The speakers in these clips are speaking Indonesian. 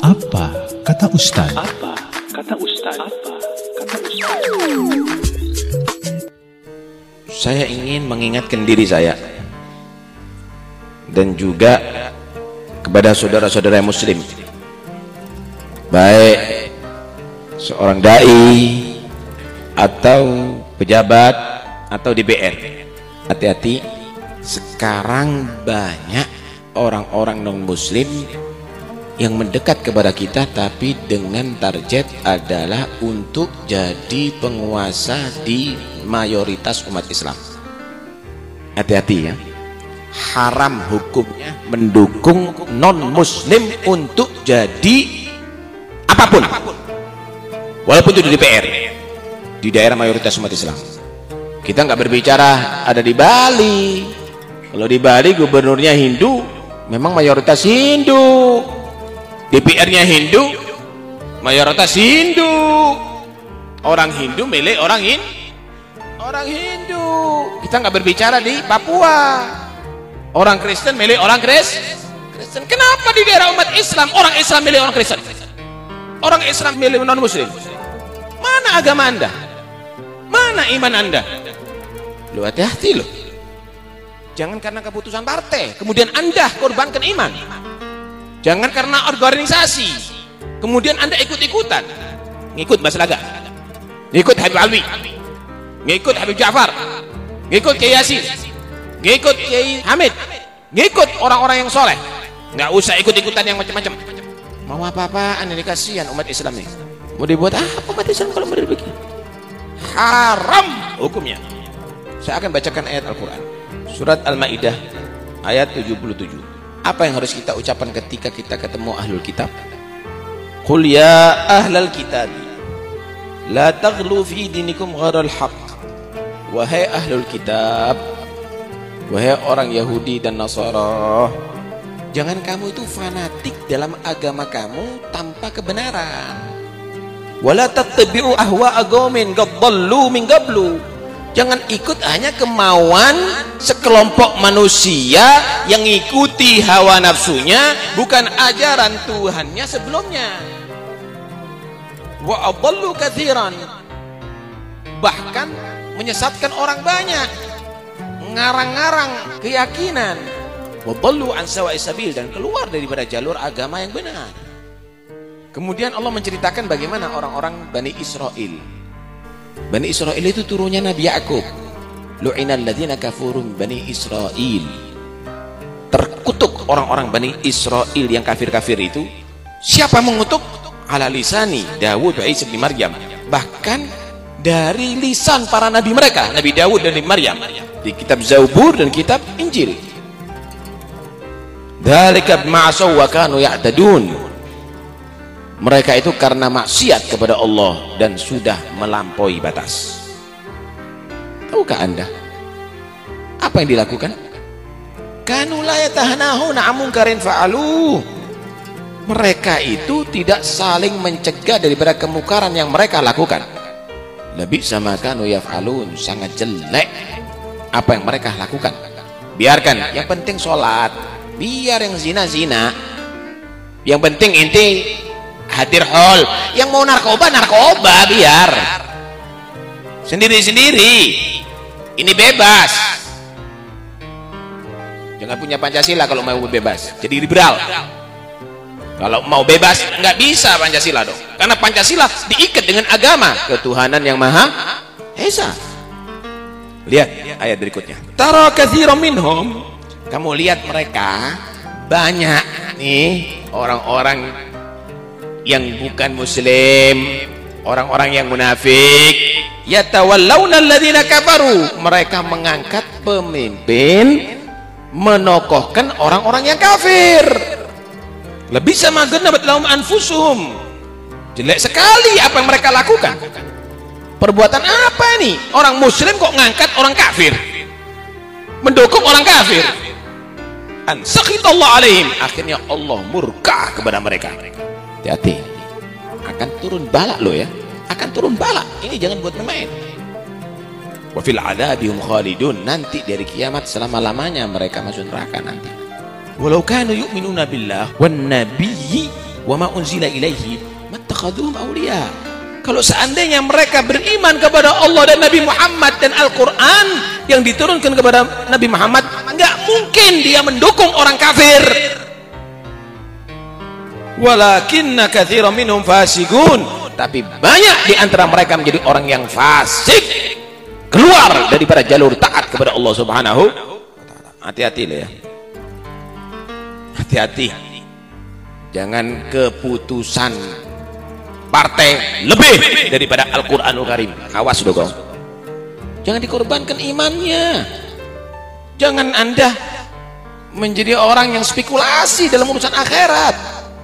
Apa kata Ustaz? Apa kata Ustaz? Apa kata Ustaz? Saya ingin mengingatkan diri saya dan juga kepada saudara-saudara muslim, baik seorang dai atau pejabat atau DPR, hati-hati. Sekarang banyak orang-orang non muslim yang mendekat kepada kita tapi dengan target adalah untuk jadi penguasa di mayoritas umat Islam. Hati-hati ya, haram hukumnya mendukung non muslim untuk jadi apapun, walaupun itu di DPR, di daerah mayoritas umat Islam. Kita nggak berbicara ada di Bali. Kalau di Bali gubernurnya Hindu, memang mayoritas Hindu, DPR-nya Hindu, mayoritas Hindu, orang Hindu milik orang Hindu. Kita nggak berbicara di Papua, orang Kristen milik orang Kristen. Kenapa di daerah umat Islam orang Islam milik orang Kristen, orang Islam milik non muslim? Mana agama anda? Mana iman anda? Lu hati-hati lo. Jangan karena keputusan partai kemudian anda korbankan iman. Jangan karena organisasi kemudian anda ikut-ikutan, ngikut Mas Laga, ngikut Habib Alwi, ngikut Habib Ja'far, ngikut Kiai Yasin, ngikut Kiai Hamid, ngikut orang-orang yang soleh. Nggak usah ikut-ikutan yang macam-macam. Mau apa-apaan ini, kasihan umat Islam nih. Mau dibuat apa umat Islam kalau model begini? Haram hukumnya. Saya akan bacakan ayat Al-Quran, surat Al-Ma'idah ayat 77. Apa yang harus kita ucapkan ketika kita ketemu ahlul kitab? Qul ya ahlal kitab la taghlu fi dinikum gharal haqq. Wahai ahlul kitab, wahai orang Yahudi dan Nasara, jangan kamu itu fanatik dalam agama kamu tanpa kebenaran. Wala tattabi'u ahwa'a qaumin qad dhallu min qablu. Jangan ikut hanya kemauan sekelompok manusia yang ikuti hawa nafsunya, bukan ajaran Tuhannya sebelumnya. Wa adallu katsiran, bahkan menyesatkan orang banyak, ngarang-ngarang keyakinan. Wa dallu an sawa'is sabil, dan keluar daripada jalur agama yang benar. Kemudian Allah menceritakan bagaimana orang-orang Bani Israel. Bani Israel itu turunnya Nabi Ya'qub. Lu'inal ladzina kafuru Bani Israel. Terkutuk orang-orang Bani Israel yang kafir-kafir itu. Siapa mengutuk? Ala lisani Dawud wa Isa bin Maryam. Bahkan dari lisan para nabi mereka, Nabi Dawud dan Nabi Maryam, di kitab Zabur dan kitab Injil. Dzalika bima'asaw wa kanu ya'tadun. Mereka itu karena maksiat kepada Allah dan sudah melampaui batas. Tahukah anda apa yang dilakukan? Kanu la yatahanahuna 'an munkarin fa'alu. Mereka itu tidak saling mencegah daripada kemungkaran yang mereka lakukan. Lebih sama kanu yaf'alun, sangat jelek apa yang mereka lakukan. Biarkan, yang penting sholat. Biar yang zina-zina. Yang penting inti hadir hall. Yang mau narkoba biar sendiri-sendiri. Ini bebas. Jangan punya Pancasila kalau mau bebas, jadi liberal. Kalau mau bebas nggak bisa Pancasila dong, karena Pancasila diikat dengan agama ketuhanan yang Maha Esa. Lihat ayat berikutnya. Tara katsiran minhum, kamu lihat mereka banyak nih orang-orang yang bukan muslim, orang-orang yang munafik, yatawallawna alladzina kafaru, mereka mengangkat pemimpin, menokohkan orang-orang yang kafir. Lebih sama genabat lahum anfusuhum, jelek sekali apa yang mereka lakukan. Perbuatan apa nih? Orang muslim kok ngangkat orang kafir, mendukung orang kafir. An sakhitallahu alaihim, akhirnya Allah murka kepada mereka. Hati-hati, akan turun balak lo ya, akan turun balak. Ini jangan buat main. Wa fil adzabihum khalidun, nanti dari kiamat selama-lamanya mereka masuk neraka nanti. Walau kanu yu'minuna billah wan nabiyyi wa ma unzila ilaihi mattakhadhuhum awliya. Kalau seandainya mereka beriman kepada Allah dan Nabi Muhammad dan Al-Quran yang diturunkan kepada Nabi Muhammad, nggak mungkin dia mendukung orang kafir. Walakinna katsiran minhum fasiqun, tapi banyak di antara mereka menjadi orang yang fasik, keluar daripada jalur taat kepada Allah Subhanahu wa taala. Hati-hati loh ya. Hati-hati. Jangan keputusan partai lebih daripada Al-Quranul Karim. Awas dong. Jangan dikorbankan imannya. Jangan Anda menjadi orang yang spekulasi dalam urusan akhirat.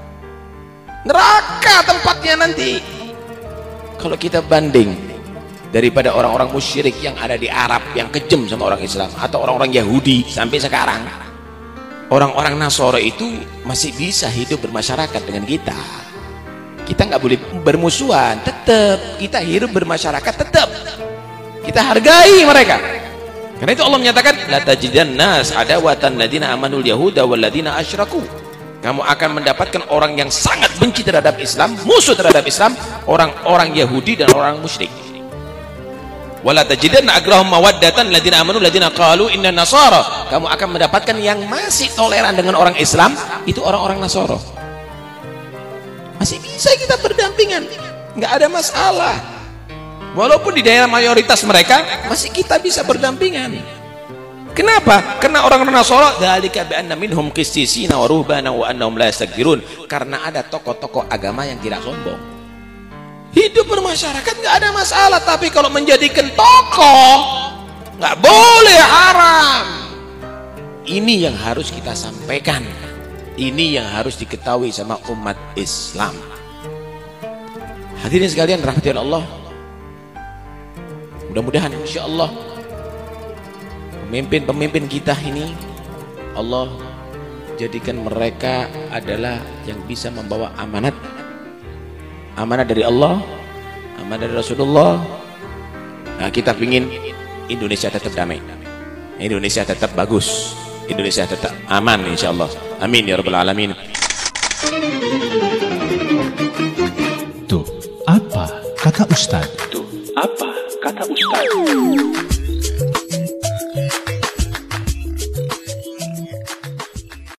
Neraka tempatnya nanti. Kalau kita banding daripada orang-orang musyrik yang ada di Arab yang kejam sama orang Islam, atau orang-orang Yahudi sampai sekarang, orang-orang Nasara itu masih bisa hidup bermasyarakat dengan kita. Kita nggak boleh bermusuhan, tetap kita hidup bermasyarakat, tetap kita hargai mereka. Karena itu Allah menyatakan, la tajidanna adawatan ladina amanul yahuda wal ladina asyraku. Kamu akan mendapatkan orang yang sangat benci terhadap Islam, musuh terhadap Islam, orang-orang Yahudi dan orang musyrik. Wala tajidanna agrahum mawaddatan ladina amanu ladina qalu inna nasara. Kamu akan mendapatkan yang masih toleran dengan orang Islam, itu orang-orang Nasara. Masih bisa kita berdampingan, nggak ada masalah. Walaupun di daerah mayoritas mereka, masih kita bisa berdampingan. Kenapa? Karena orang-orang Nasara, dzalika bi anna minhum qissisina wa ruhbana wa annahum la yastakbirun. Karena ada tokoh-tokoh agama yang tidak sombong. Hidup bermasyarakat nggak ada masalah, tapi kalau menjadikan tokoh nggak boleh, haram. Ini yang harus kita sampaikan. Ini yang harus diketahui sama umat Islam. Hadirin sekalian rahmati Allah. Mudah-mudahan insyaallah pemimpin-pemimpin kita ini Allah jadikan mereka adalah yang bisa membawa amanat dari Allah, amanat dari Rasulullah. Nah, kita ingin Indonesia tetap damai, Indonesia tetap bagus, Indonesia tetap aman insyaallah. Amin ya rabbal alamin. Tuh, apa kata Ustaz? Tuh, apa kata Ustaz?